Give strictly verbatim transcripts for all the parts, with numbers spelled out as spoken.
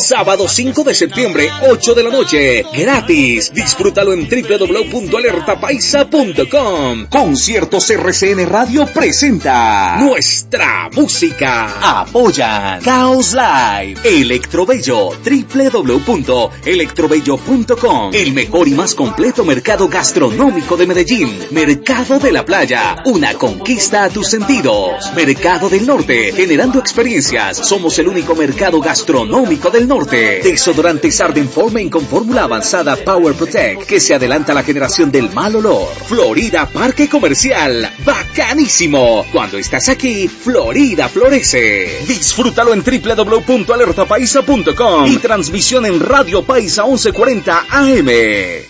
Sábado cinco de septiembre, ocho de la noche. Gratis. Disfrútalo en doble u doble u doble u punto alerta paisa punto com. Conciertos R C N Radio presenta nuestra música. Apoyan Caos Live, Electrobello, doble u doble u doble u punto electrobello punto com. El mejor y más completo mercado gastronómico de Medellín. Mercado de la Playa, una conquista a tus sentidos. Mercado del Norte, generando experiencias. Somos el único mercado gastronómico del norte. Desodorantes Arden Formen con fórmula avanzada Power Protect, que se adelanta a la generación del mal olor. Florida Parque Comercial, bacanísimo. Cuando estás aquí, Florida florece. Disfrútalo en doble u doble u doble u punto alerta paisa punto com y transmisión en Radio Paisa once cuarenta A M.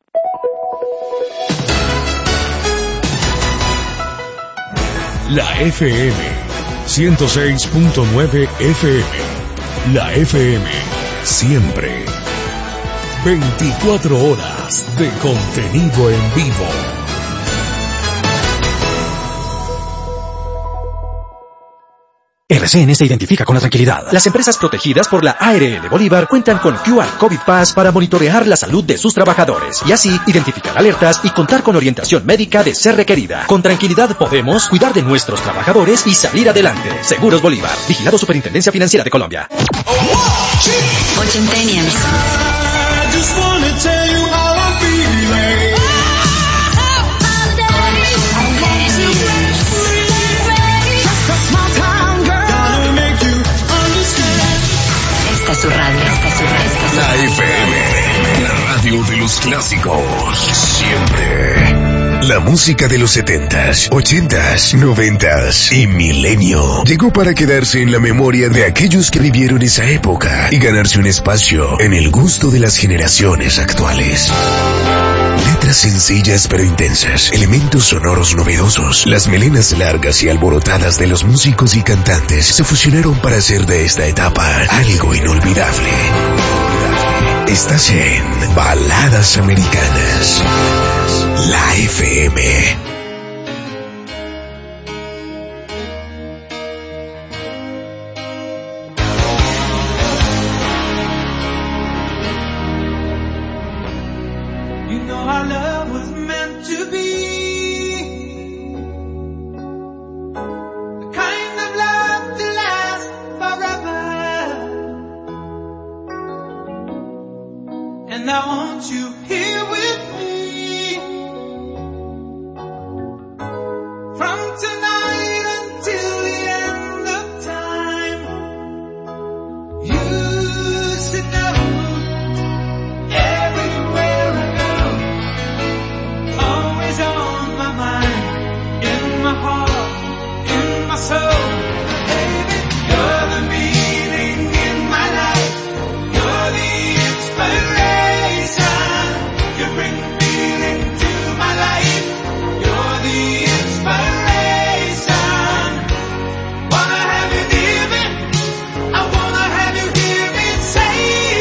La F M ciento seis punto nueve F M. La F M siempre. veinticuatro horas de contenido en vivo. R C N se identifica con la tranquilidad. Las empresas protegidas por la A R L Bolívar cuentan con Q R COVID Pass para monitorear la salud de sus trabajadores y así identificar alertas y contar con orientación médica de ser requerida. Con tranquilidad podemos cuidar de nuestros trabajadores y salir adelante. Seguros Bolívar. Vigilado Superintendencia Financiera de Colombia. Ochentenials. Esta es su radio, esta es su radio, esta es su radio. La F M, la radio de los clásicos, siempre. La música de los setentas, ochentas, noventas y milenio llegó para quedarse en la memoria de aquellos que vivieron esa época y ganarse un espacio en el gusto de las generaciones actuales. Letras sencillas pero intensas, elementos sonoros novedosos, las melenas largas y alborotadas de los músicos y cantantes se fusionaron para hacer de esta etapa algo inolvidable. Estás en Baladas Americanas. La F M. Say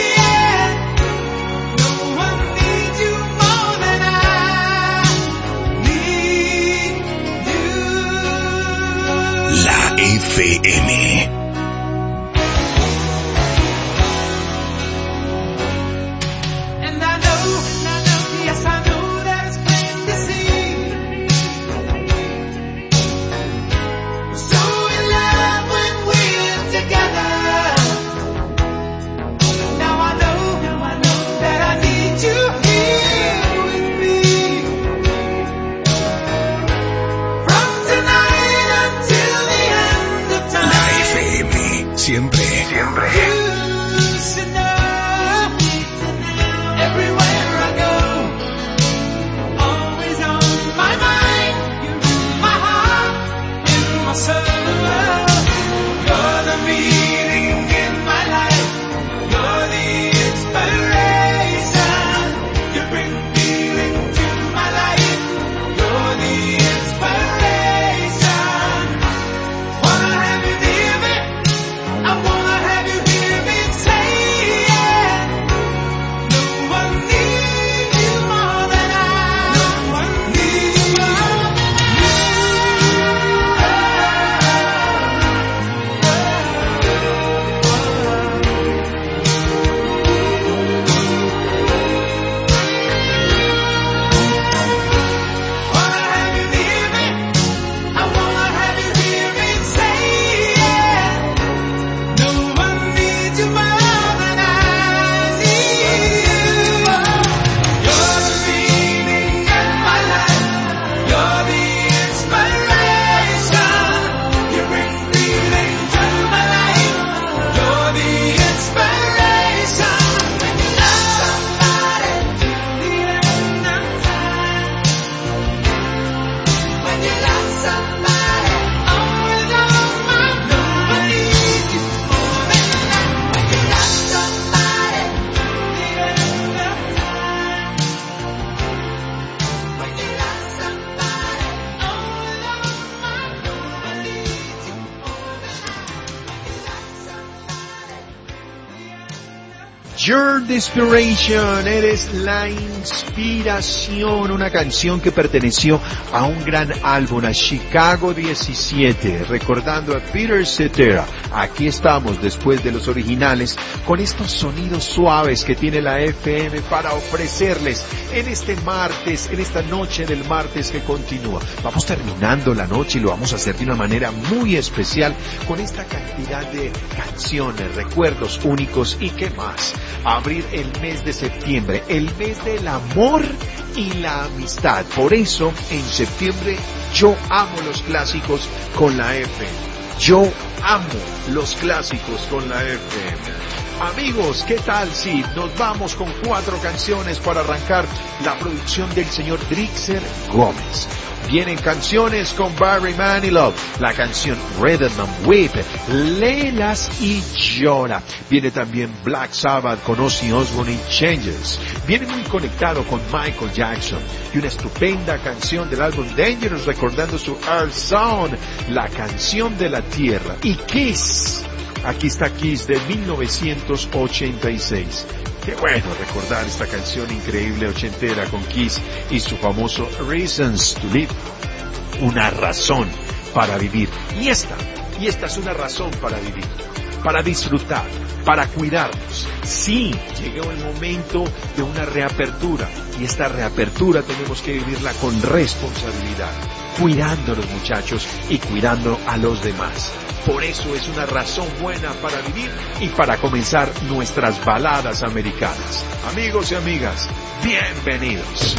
You're the Inspiration, eres la inspiración, una canción que perteneció a un gran álbum, a Chicago diecisiete, recordando a Peter Cetera. Aquí estamos después de los originales, con estos sonidos suaves que tiene la F M para ofrecerles en este martes, en esta noche del martes que continúa. Vamos terminando la noche y lo vamos a hacer de una manera muy especial con esta cantidad de canciones, recuerdos únicos y qué más. Abrir el mes de septiembre, el mes del amor y la amistad. Por eso, en septiembre, yo amo los clásicos con la F M. Yo amo los clásicos con la F M. Amigos, ¿qué tal si nos vamos con cuatro canciones para arrancar la producción del señor Drixer Gómez? Vienen canciones con Barry Manilow, la canción Rhythm and Whip, Léelas y Llora. Viene también Black Sabbath con Ozzy Osbourne y Changes. Viene muy conectado con Michael Jackson y una estupenda canción del álbum Dangerous recordando su Earth Sound, la canción de la tierra. Y Kiss, aquí está Kiss de mil novecientos ochenta y seis. Qué bueno recordar esta canción increíble ochentera con Kiss y su famoso Reasons to Live, una razón para vivir. Y esta, y esta es una razón para vivir, para disfrutar, para cuidarnos. Sí, llegó el momento de una reapertura y esta reapertura tenemos que vivirla con responsabilidad, cuidando a los muchachos y cuidando a los demás. Por eso es una razón buena para vivir y para comenzar nuestras baladas americanas. Amigos y amigas, bienvenidos.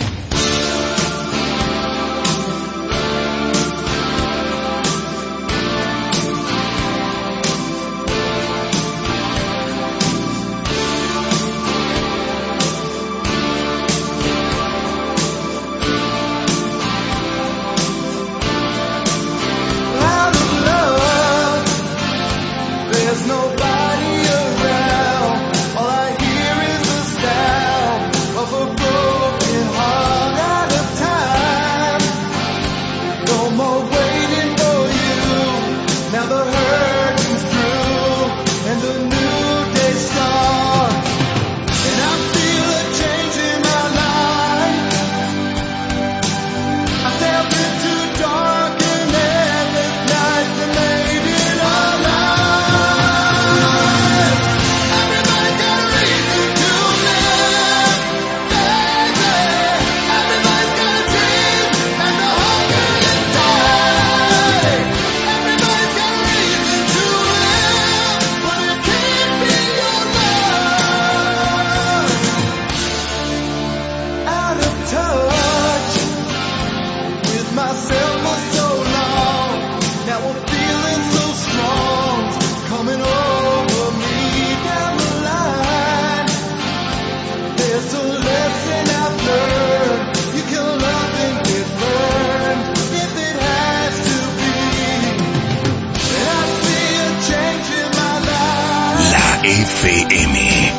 F M.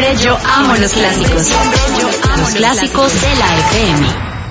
Siempre yo amo los clásicos. Siempre yo amo los clásicos de la F M.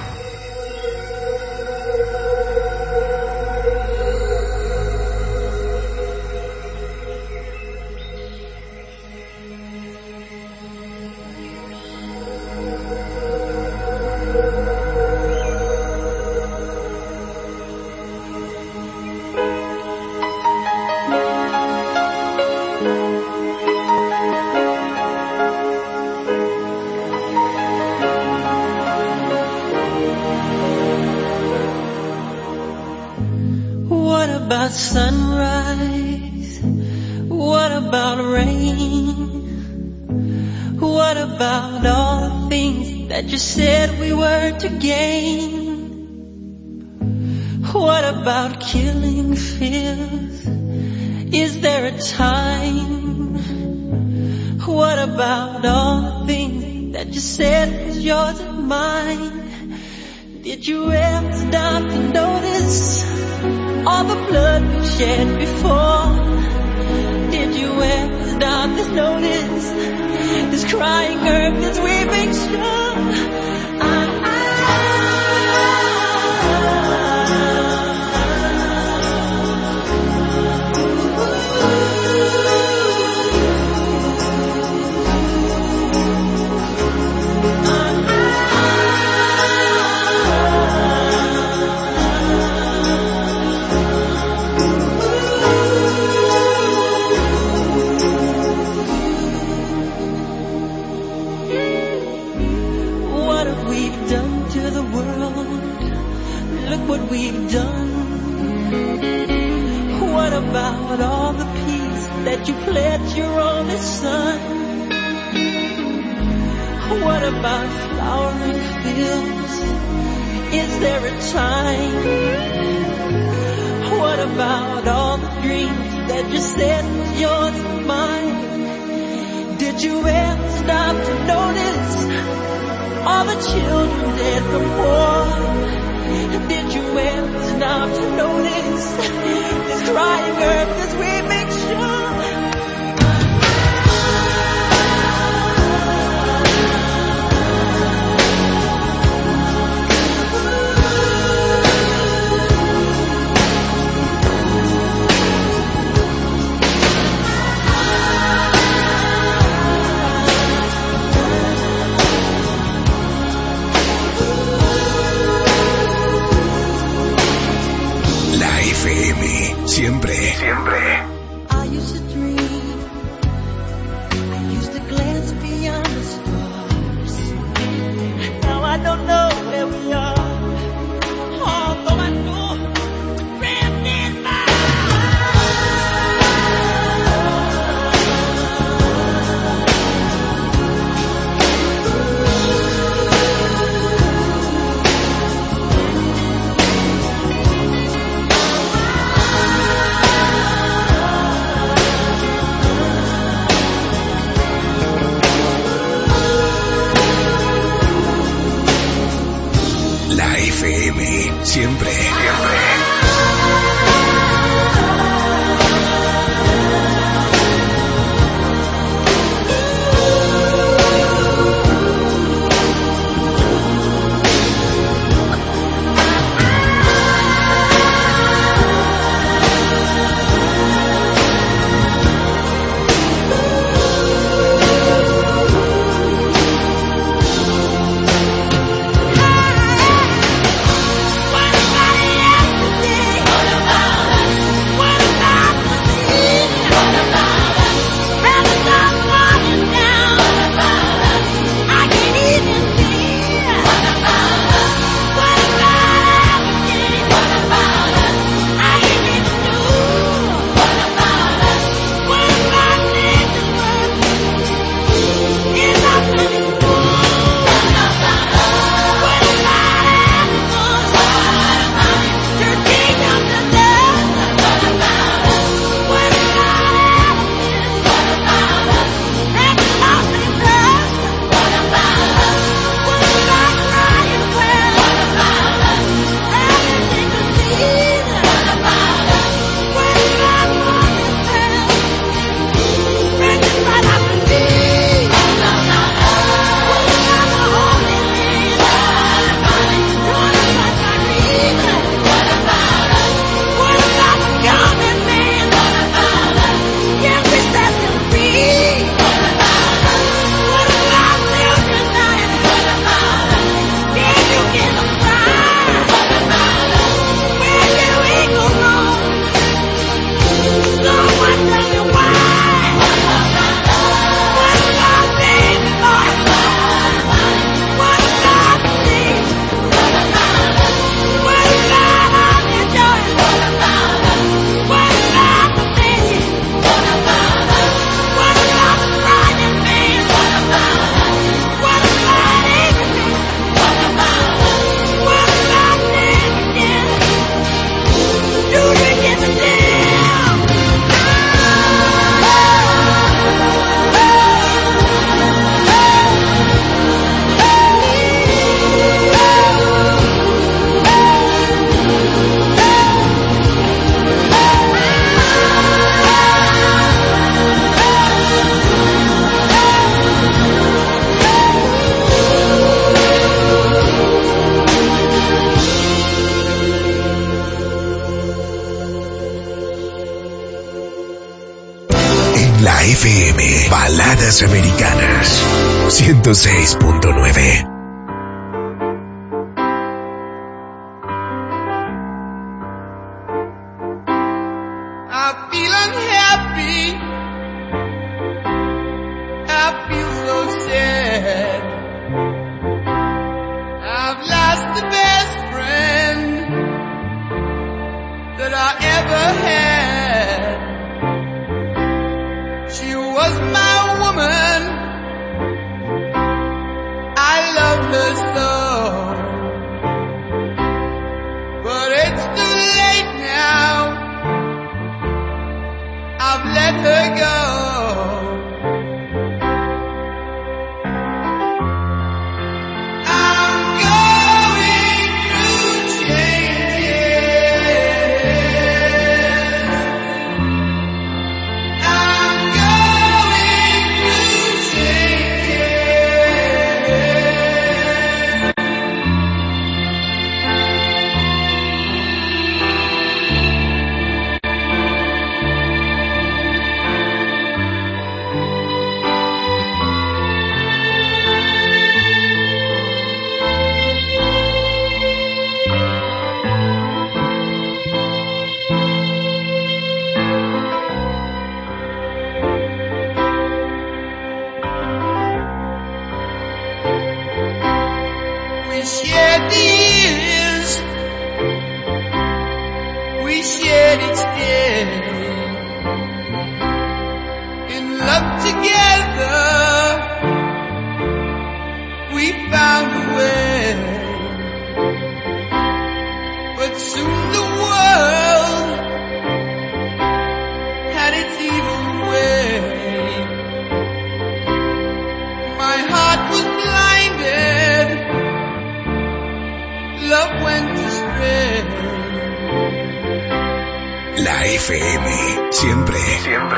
Sunrise, what about rain? What about all the things that you said we were to gain? What about killing fears? Is there a time? What about all the things that you said was yours and mine? Did you ever stop to notice all the blood we shed before? Did you ever stop to notice this crying earth, this weeping shore? I, I, what we've done. What about all the peace that you pledged your only son? What about flowering fields? Is there a time? What about all the dreams that you said was yours and mine? Did you ever stop to notice all the children dead from war? Did you ever stop to notice this crying earth as we make sure? Siempre, siempre. I used to dream, I used to glance beyond the stars. Now I don't know where we are, although I know the drift in my siempre, siempre. What about Baladas Americanas. ciento seis punto nueve. La F M, siempre, siempre.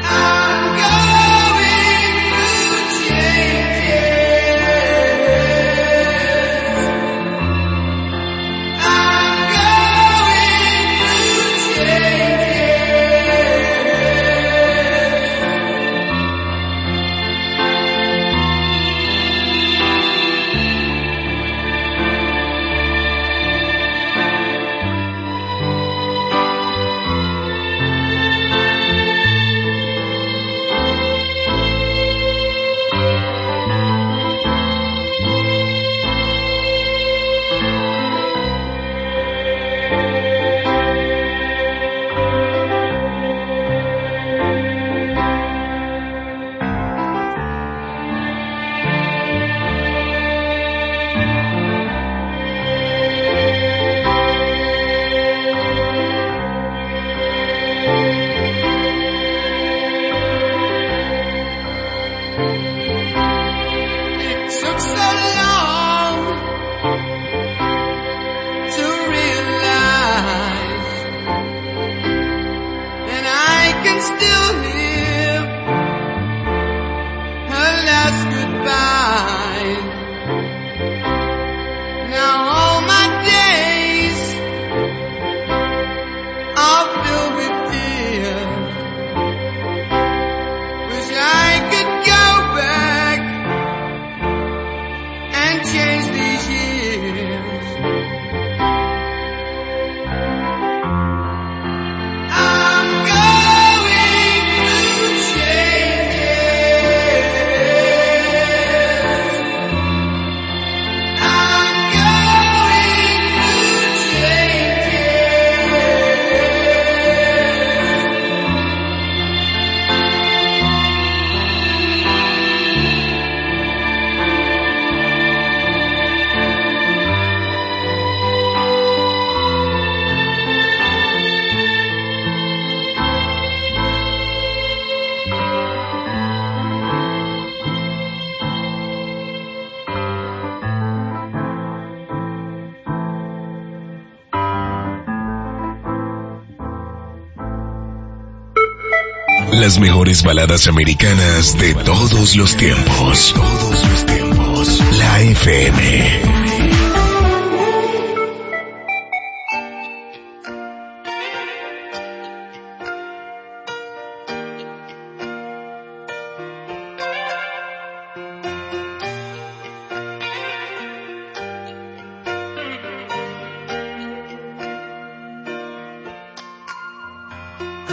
Las mejores baladas americanas de todos los tiempos. Todos los tiempos. La F M.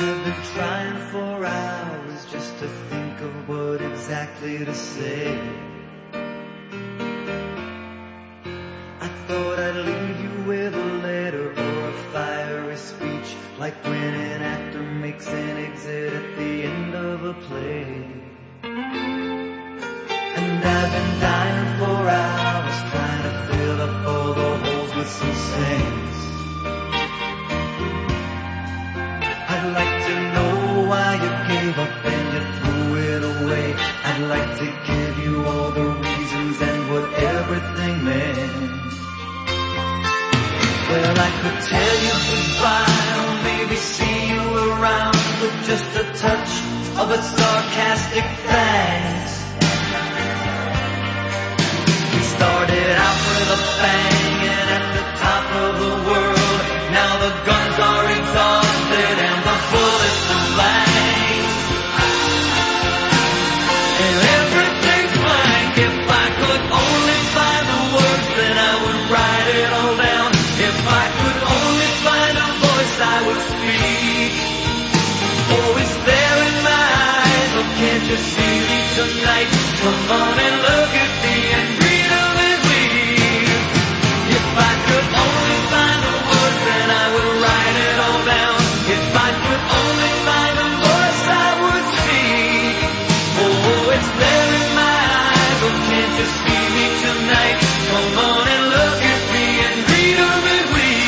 I've been trying for hours just to think of what exactly to say. I thought I'd leave you with a letter or a fiery speech, like when an actor makes an exit at the end of a play. And I've been dying for hours trying to fill up all the holes with some sense. I'd like to know why you gave up and you threw it away. I'd like to give you all the reasons and what everything meant. Well, I could tell you goodbye or maybe see you around with just a touch of a sarcastic thanks. We started out with a bang and at the top of the world. Now the guns are exhausted and the bullets are blank. And everything's blank. If I could only find the words, then I would write it all down. If I could only find a voice, I would speak. Oh, it's there in my eyes. Oh, can't you see me tonight? Come on and look at me and read them and weep. If I could only find the words, then I would write it all down. If I could only find a voice, I would speak. Oh, it's there in my eyes. Oh, can't you see me tonight? Come on and look at me and read them and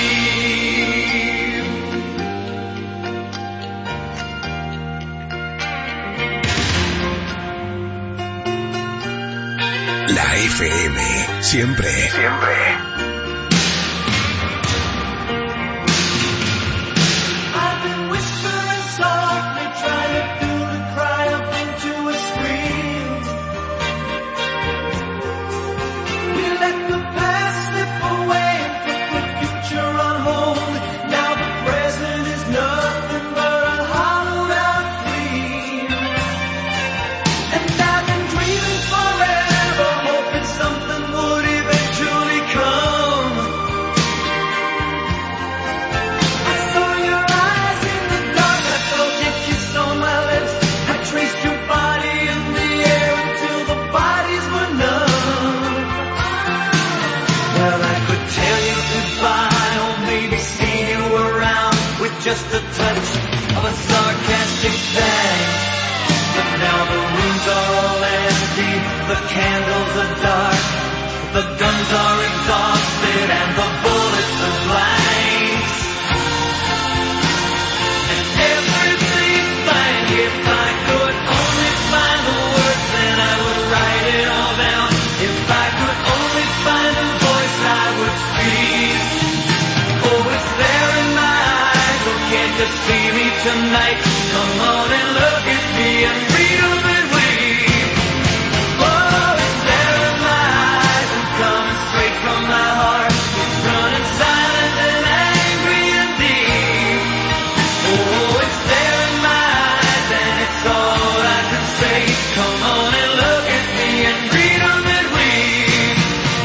weep. La F M, siempre, siempre. Just a touch of a sarcastic thanks. But now the rooms are all empty, the candles are dark, the guns are exhausted and the bullets are blanks. And everything's blank. If I could only find the words, then I would write it all down. If I could only find a voice, I would speak. Oh, it's there in my eyes. Can't you see me tonight? Come on and look at me and read them and weep. Oh, it's there in my eyes and coming straight from my heart. It's running silent and angry and deep. Oh, it's there in my eyes and it's all I can say. Come on and look at me and read them and weep.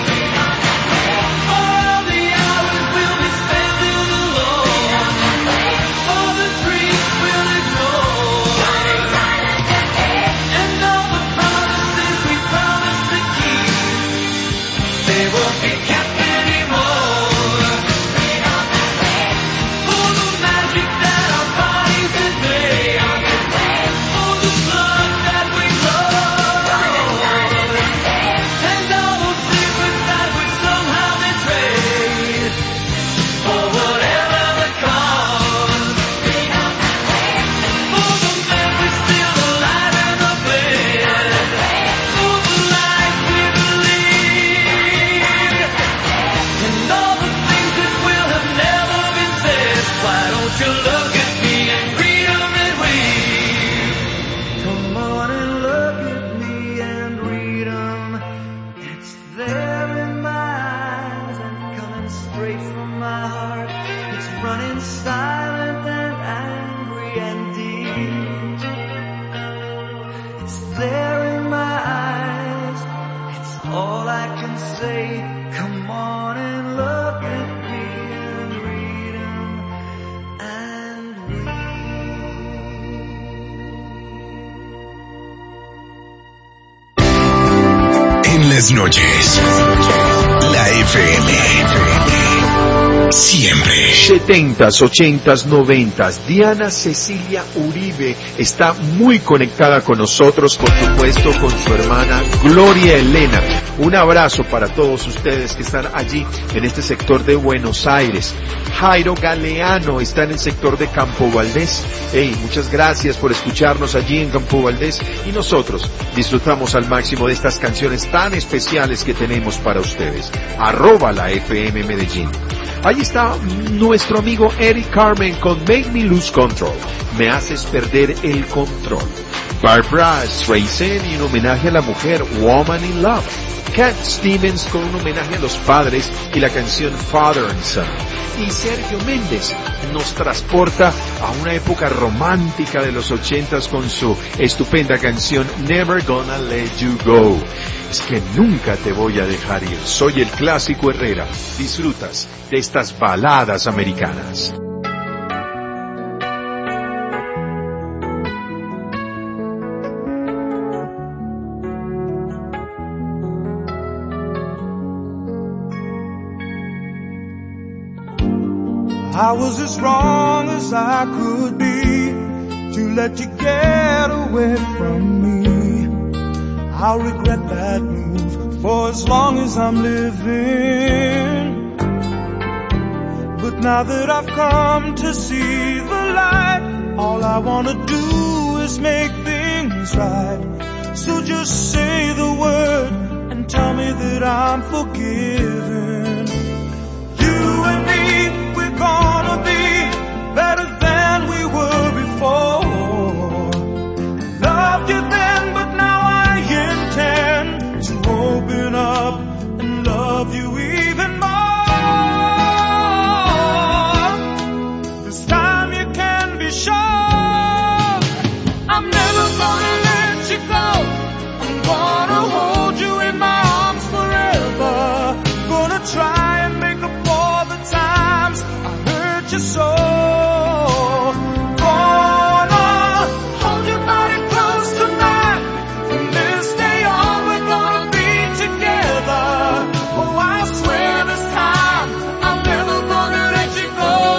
All the hours will be spent alone. All the dreams will ignore. And all the promises we promised to keep, they won't be kept anymore. For the magic that our bodies had made, for the blood that we lost, and all those secrets that we somehow betrayed, for whatever the cause. For the memories still alive in the bed, for the lies we believed, and all the things that will have never been said. Why don't you look at me and read them and weep? Come on and look at me and read them. It's there in my eyes and coming straight from my heart. It's running silent and angry and deep. It's there in my eyes. It's all I can say. Come on and look at me and read them and weep. las noches. La F M. Siempre. setentas, ochentas, noventas. Diana Cecilia Uribe está muy conectada con nosotros, por supuesto, con su hermana Gloria Elena. Un abrazo para todos ustedes que están allí en este sector de Buenos Aires. Jairo Galeano está en el sector de Campo Valdés. Hey, muchas gracias por escucharnos allí en Campo Valdés, y nosotros disfrutamos al máximo de estas canciones tan especiales que tenemos para ustedes. Arroba la F M Medellín. Ahí está nuestro amigo Eric Carmen con Make Me Lose Control. Me haces perder el control. Barbra Streisand y un homenaje a la mujer, Woman in Love. Cat Stevens con un homenaje a los padres y la canción Father and Son. Y Sergio Méndez nos transporta a una época romántica de los ochentas con su estupenda canción Never Gonna Let You Go. Es que nunca te voy a dejar ir. Soy el Clásico Herrera. Disfrutas de estas baladas americanas. I was as wrong as I could be to let you get away from me. I'll regret that move for as long as I'm living. But now that I've come to see the light, all I wanna do is make things right. So just say the word and tell me that I'm forgiven. You and me, we're gonna be better than we were before. Loved you then, but now I intend to open up and love you even more. This time you can be sure I'm never gonna let you go. I'm gonna hold you in my arms forever. Gonna try and make up for the times I hurt you so. Gonna hold your body close to mine. From this day on we're gonna be together. Oh, I swear this time I'm never gonna let you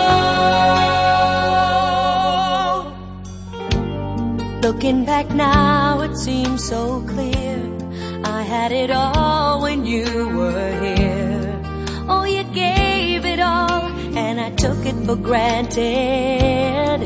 go. Looking back now, it seems so clear. I had it all when you were here. Oh, you gave it all, and I took it for granted.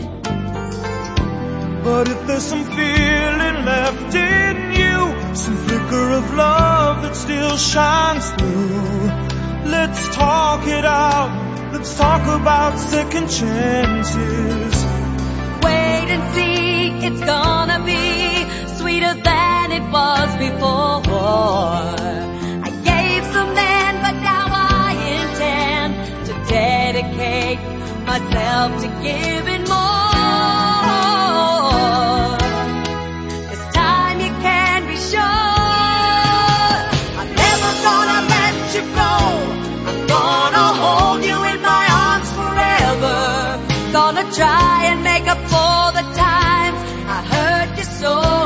But if there's some feeling left in you, some flicker of love that still shines through, let's talk it out. Let's talk about second chances. Wait and see, it's gonna be sweeter than it was before. I gave some then, but now I intend to dedicate myself to giving more. This time you can be sure I'm never gonna let you go. I'm gonna hold you in my arms forever. Gonna try and make up for the times I hurt you so.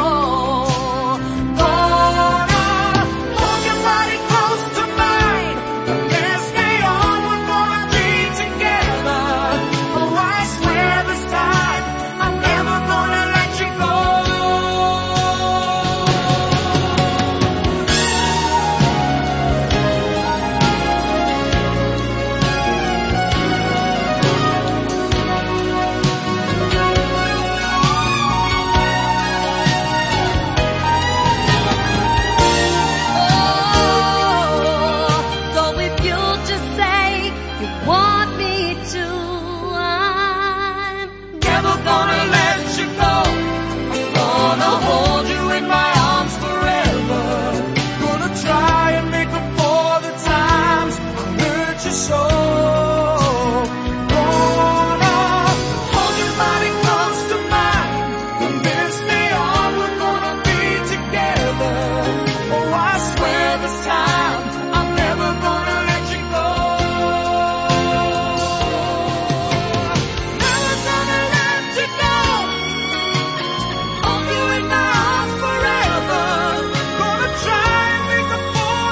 Forever, gonna try and make up for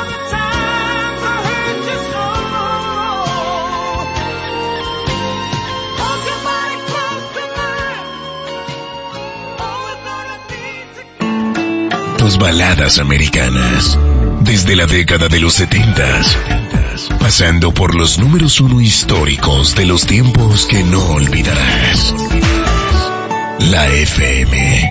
mejores baladas americanas. Desde la década de los setentas, pasando por los números uno históricos de los tiempos que no olvidarás. La F M.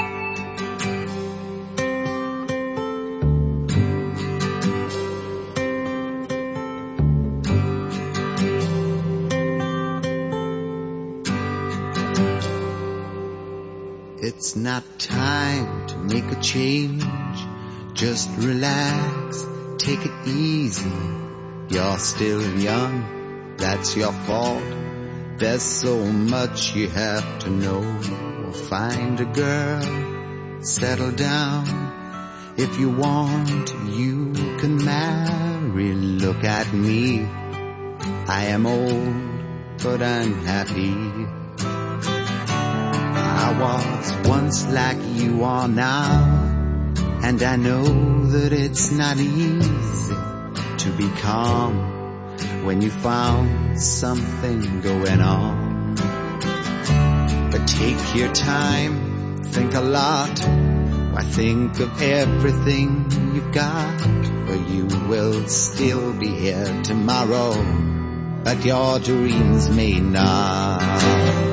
It's not time to make a change. Just relax, take it easy. You're still young, that's your fault. There's so much you have to know. Find a girl, settle down. If you want, you can marry. Look at me, I am old, but I'm happy. I was once like you are now, and I know that it's not easy to be calm when you found something going on. But take your time, think a lot. Why, think of everything you got, for you will still be here tomorrow, but your dreams may not.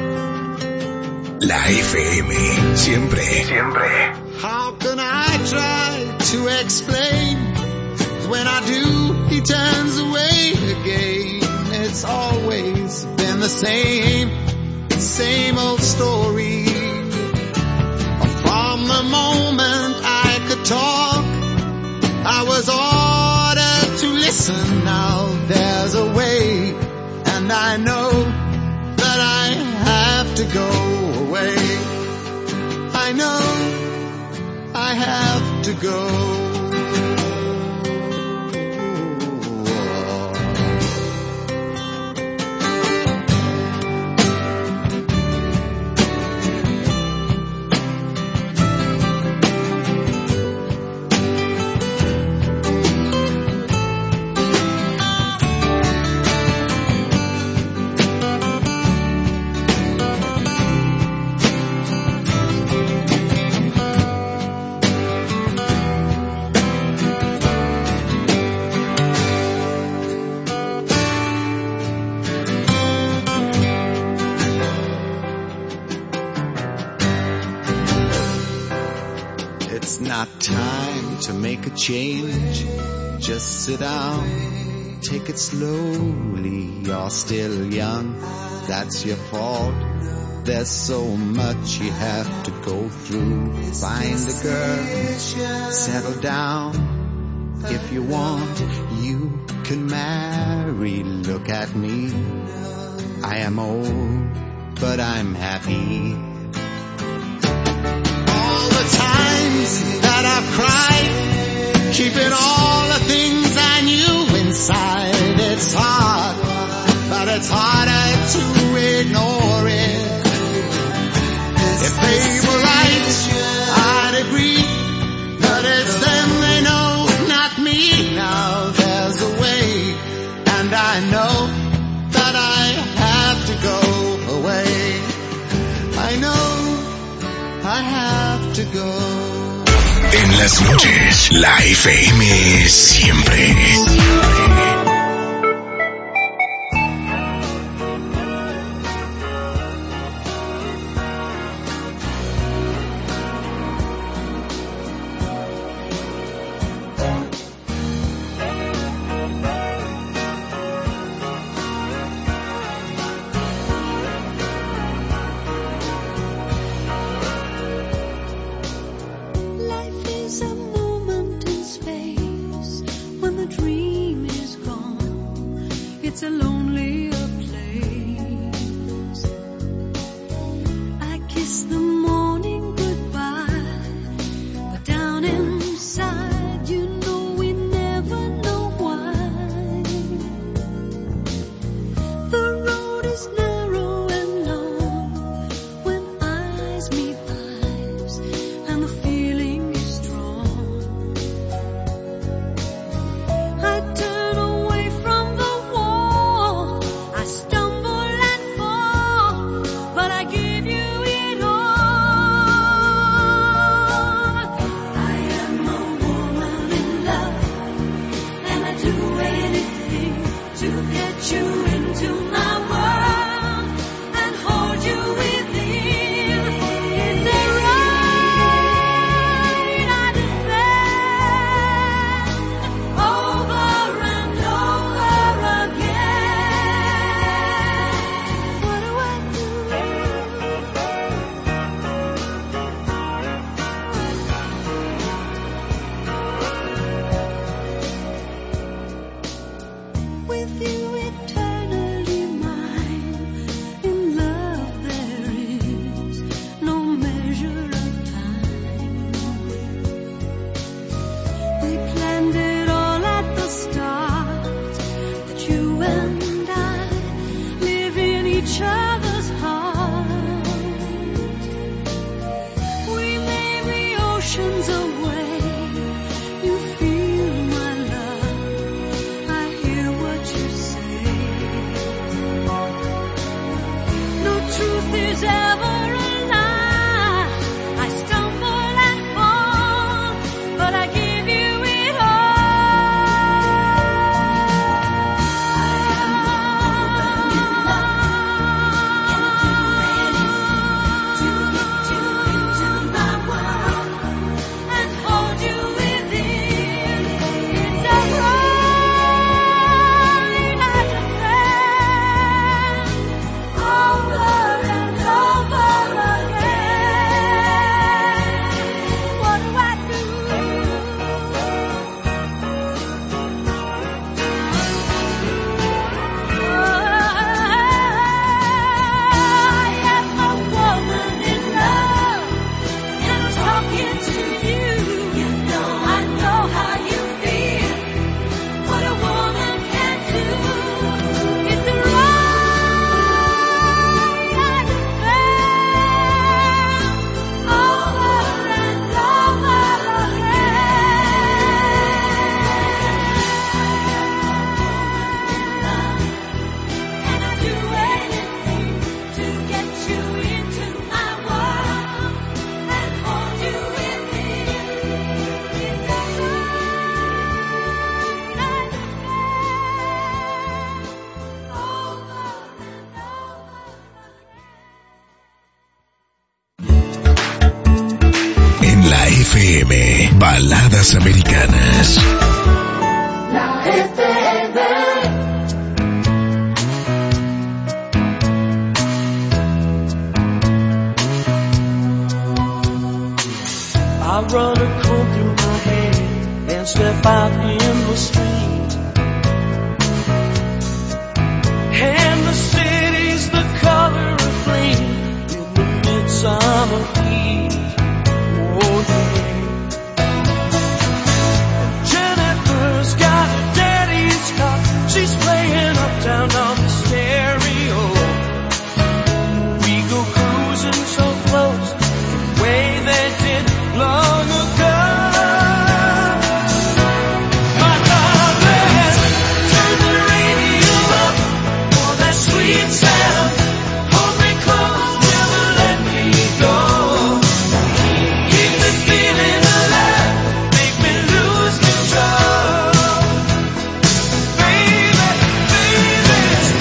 La F M, siempre, siempre. How can I try to explain? When I do, he turns away again. It's always been the same, same old story. From the moment I could talk, I was ordered to listen. Now there's a way, and I know that I have to go away. I know I have to go. To make a change, just sit down, take it slowly. You're still young, that's your fault. There's so much you have to go through. Find a girl, settle down. If you want, you can marry. Look at me, I am old, but I'm happy. All the times that I've cried, keeping all the things I knew inside. It's hard, but it's harder to ignore it. If they were right, I'd agree, but it's them they know, not me. Now there's a way, and I know that I have to go away. I know I have to go. En las noches, la F M siempre. But I give you it all. F M, Baladas Americanas. La F M. I run a comb through my hair and step out in the street. And the city's the color of flame in the midsummer heat. Oh yeah. Jennifer's got a daddy's car. She's playing uptown on the stereo. We go cruising so close, the way they did long ago. My darling, turn the radio up for that sweet sound. Hold me close, never let me go. Keep the feeling alive, make me lose control. Baby, baby,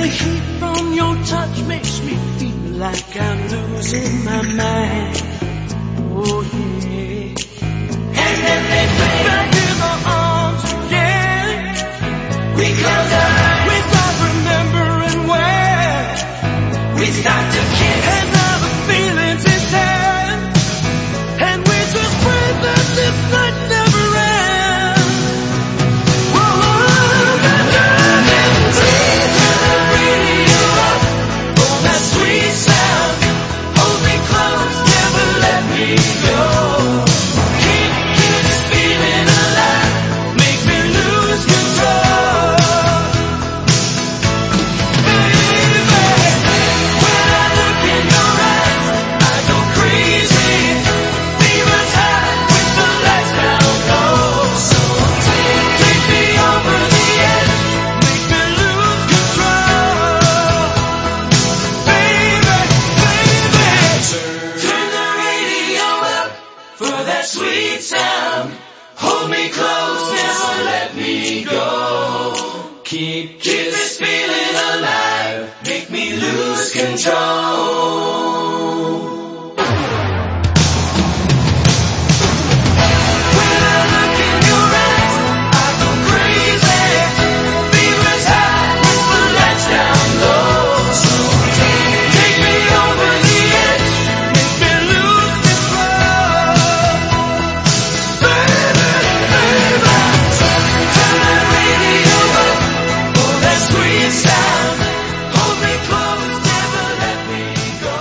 the heat from your touch makes me feel like I'm losing my mind. Oh yeah. And then they play back in my arms again. We close our eyes without remembering where we start to kiss. And now the feelings is there, and we just pray that this night never ends. Whoa, whoa, got driving dreams to the radio up. Oh, that sweet sound, hold me close, never let me go. Keep, keep this feeling alive, make me lose control. Baby, when I look in your eyes, I go crazy. Fever's high with the lights down low. So take, take me over the edge, make me lose control. Baby, baby, turn the radio up for that sweet sound. Hold me close, never let me go. Keep, keep this feeling alive, make me lose control. When I look in your eyes, I go crazy. Fever's high with the lights down low. So take, take me over the edge, make me lose control. Baby, baby, turn that radio up, oh that sweet sound. Hold me close, never let me go.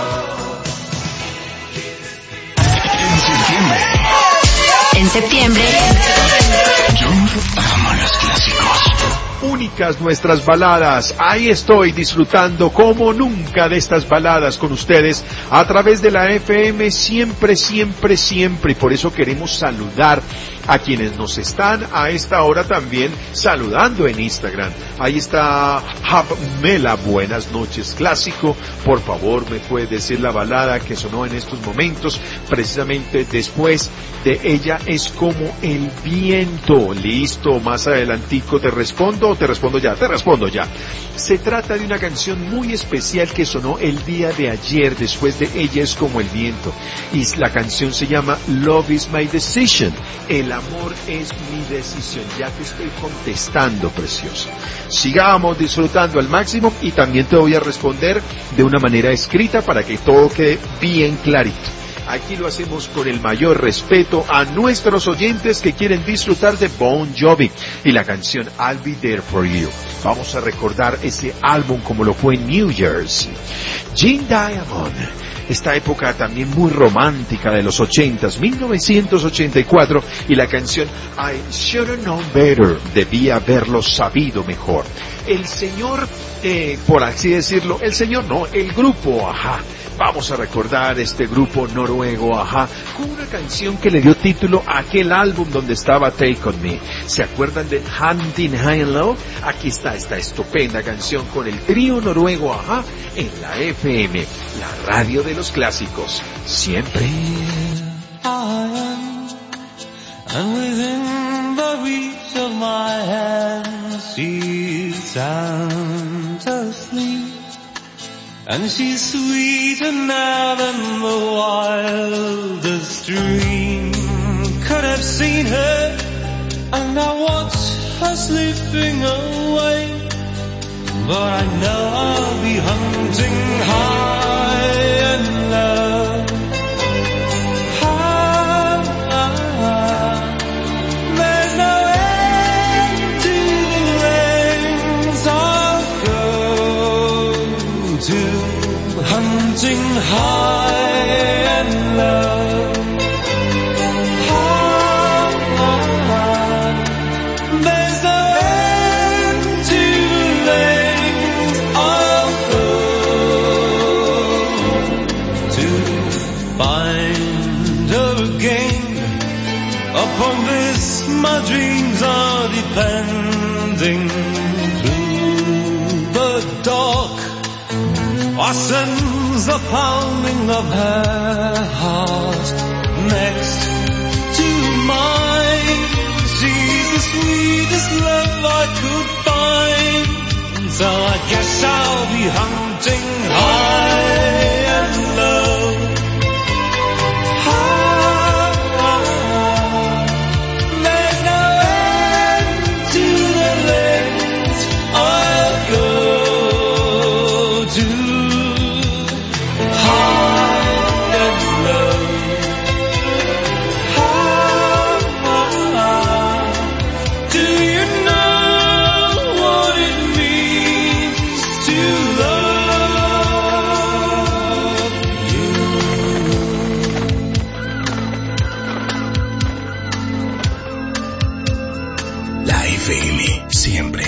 En septiembre, En septiembre, yo amo los clásicos. Únicas nuestras baladas. Ahí estoy disfrutando como nunca de estas baladas con ustedes a través de la F M siempre, siempre, siempre. Y por eso queremos saludar a quienes nos están a esta hora también saludando en Instagram. Ahí está Habmela, buenas noches clásico. Por favor, me puede decir la balada que sonó en estos momentos, precisamente después de Ella es como el viento. Listo, más adelantico te respondo o te respondo ya, te respondo ya. Se trata de una canción muy especial que sonó el día de ayer después de Ella es como el viento. Y la canción se llama Love is my decision. El amor es mi decisión. Ya te estoy contestando, preciosa. Sigamos disfrutando al máximo y también te voy a responder de una manera escrita para que todo quede bien clarito. Aquí lo hacemos con el mayor respeto a nuestros oyentes que quieren disfrutar de Bon Jovi y la canción I'll Be There For You. Vamos a recordar ese álbum como lo fue en New Jersey. Gene Diamond, esta época también muy romántica de los ochentas, mil novecientos ochenta y cuatro, y la canción I Should Have Known Better, debía haberlo sabido mejor. El señor, eh, por así decirlo, el señor no, el grupo, ajá. Vamos a recordar este grupo noruego, ajá, con una canción que le dio título a aquel álbum donde estaba Take On Me. ¿Se acuerdan de Hunting High and Low? Aquí está esta estupenda canción con el trío noruego, ajá, en la F M, la radio de los clásicos, siempre. And within the reach of my hand, she's sound asleep. And she's sweeter now than the wildest dream could have seen her. And I watch her slipping away, but I know I'll be hunting high and low. High, high. There's no end to the lengths I'll go to, hunting high and low. High, high. There's no end to the lengths I'll go to find her again. Upon this my dreams are depending. Through the dark I sense the pounding of her heart next to mine. She's the sweetest love I could find, so I guess I'll be hunting high and low. High, there's no end to the lengths I'll go to. High and low. High, do you know what it means to love you? La F M, siempre.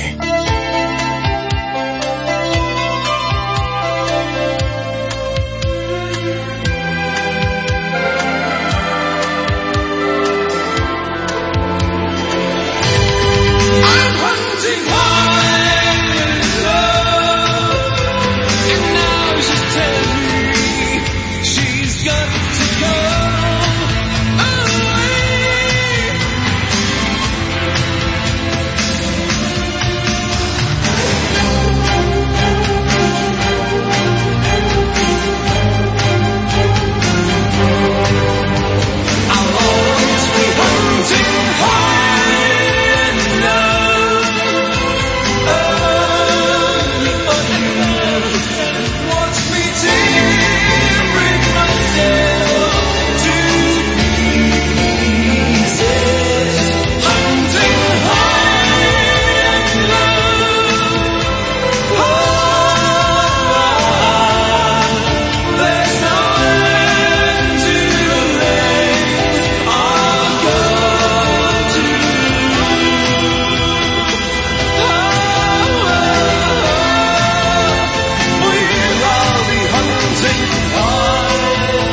I'm hunting high and low, and now she's telling me she's got to go away. I'll always be hunting high and low. Watch me tearing myself to pieces, hunting high and low. There's no end to the length I'll go to. We'll all be hunting high and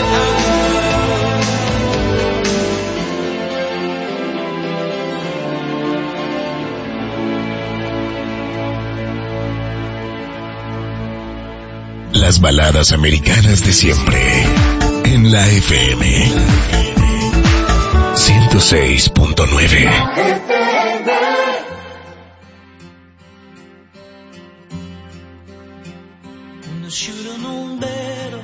Las baladas americanas de siempre. En la F M. ciento seis punto nueve. I should've known better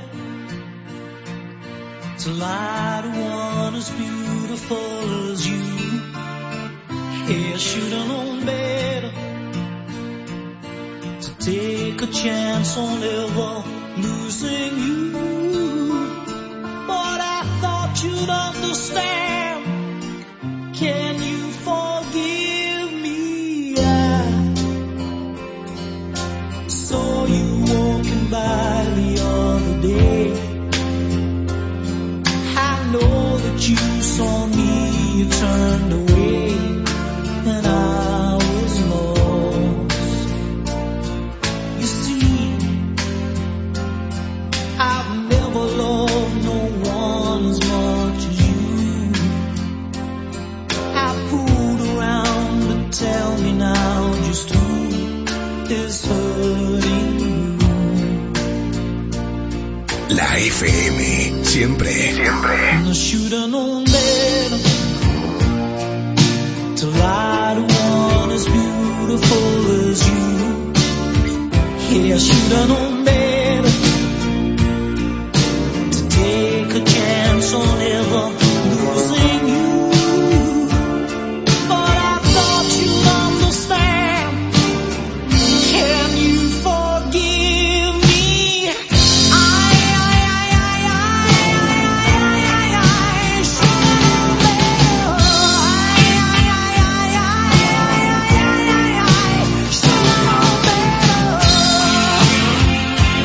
to lie to one as beautiful as you. Yeah, I should've known better to take a chance on ever losing you. But I thought you'd understand. Can you forgive me? I saw you walking by the other day. I know that you saw me, you turned away, and I was lost. You see, I've never loved no one as much as you. I fooled around, but tell me now just who is hurting you. La F M, siempre. Siempre. I should've known better to lie to one as beautiful as you. Yeah, I should've known better to take a chance on ever losing you. But I thought you'd understand. Can you forgive me? I, I, I, I, I, I, I should've known better. I, I, I, I, I, I, I, I should've known better.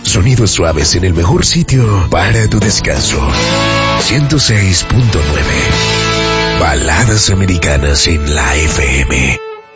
Sonidos suaves en el mejor sitio para tu descanso. ciento seis punto nueve. Baladas americanas en la F M.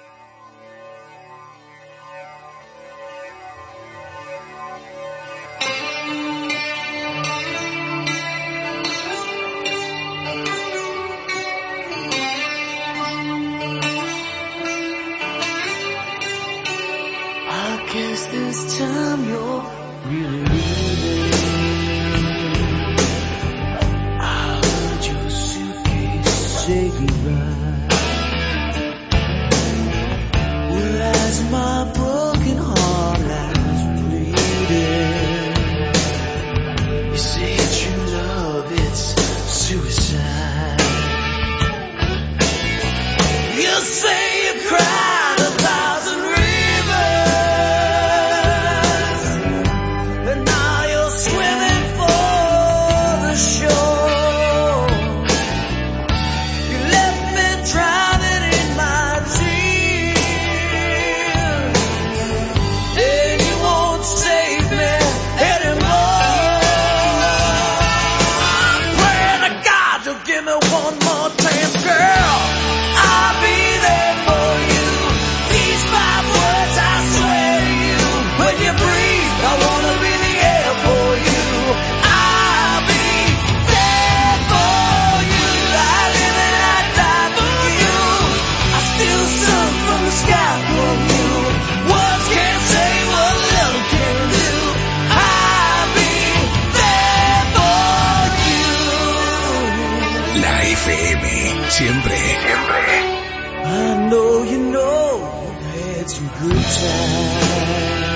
Siempre, siempre. I know you know you've had some good times.